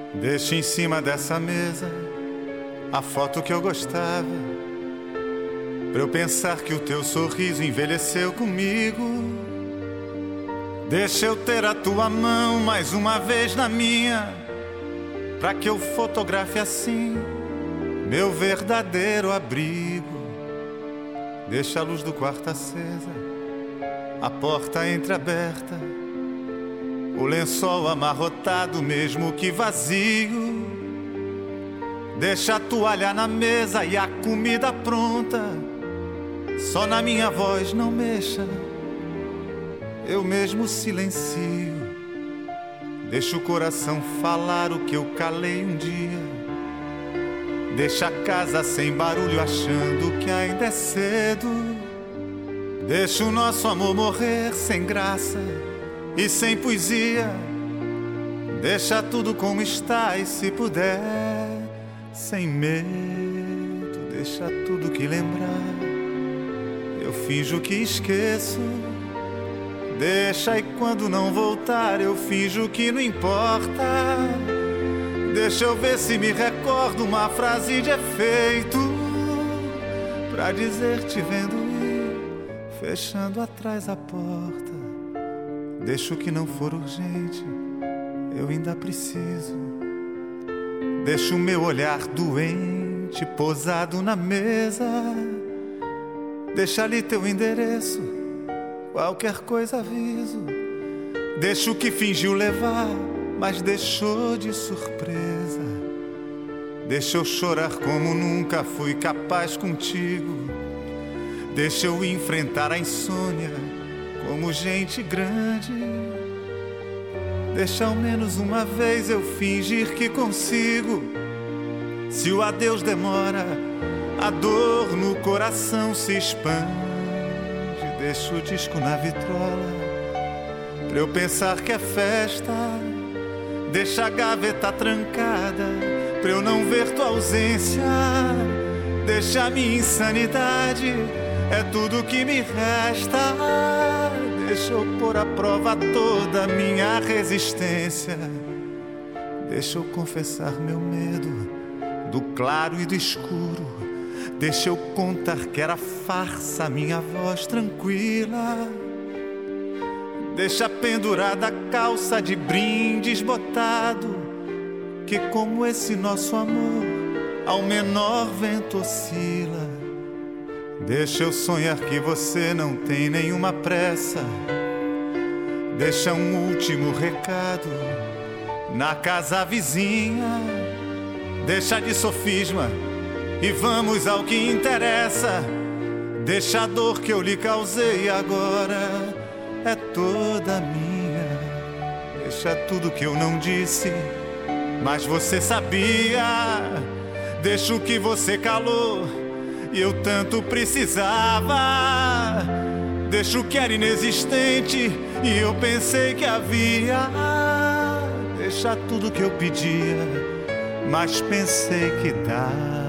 Deixa em cima dessa mesa a foto que eu gostava, pra eu pensar que o teu sorriso envelheceu comigo. Deixa eu ter a tua mão mais uma vez na minha, pra que eu fotografe assim meu verdadeiro abrigo. Deixa a luz do quarto acesa, a porta entreaberta, o lençol amarrotado mesmo que vazio. Deixa a toalha na mesa e a comida pronta, só na minha voz não mexa, eu mesmo silencio. Deixa o coração falar o que eu calei um dia. Deixa a casa sem barulho achando que ainda é cedo. Deixa o nosso amor morrer sem graça e sem poesia. Deixa tudo como está e, se puder, sem medo. Deixa tudo que lembrar, eu finjo que esqueço. Deixa, e quando não voltar eu finjo que não importa. Deixa eu ver se me recordo uma frase de efeito, pra dizer te vendo ir, fechando atrás a porta. Deixa o que não for urgente, eu ainda preciso. Deixa o meu olhar doente posado na mesa. Deixa ali teu endereço, qualquer coisa aviso. Deixa o que fingiu levar, mas deixou de surpresa. Deixa eu chorar como nunca fui capaz contigo. Deixa eu enfrentar a insônia como gente grande. Deixa ao menos uma vez eu fingir que consigo. Se o adeus demora, a dor no coração se expande. Deixa o disco na vitrola, pra eu pensar que é festa. Deixa a gaveta trancada, pra eu não ver tua ausência. Deixa a minha insanidade, é tudo que me resta. Deixa eu pôr à prova toda a minha resistência. Deixa eu confessar meu medo do claro e do escuro. Deixa eu contar que era farsa a minha voz tranquila. Deixa pendurada a calça de brindes botado, que como esse nosso amor ao menor vento oscila. Deixa eu sonhar que você não tem nenhuma pressa. Deixa um último recado na casa vizinha. Deixa de sofisma e vamos ao que interessa. Deixa a dor que eu lhe causei agora é toda minha. Deixa tudo que eu não disse, mas você sabia. Deixa o que você calou e eu tanto precisava. Deixa o que era inexistente e eu pensei que havia. Deixa tudo que eu pedia, mas pensei que dava.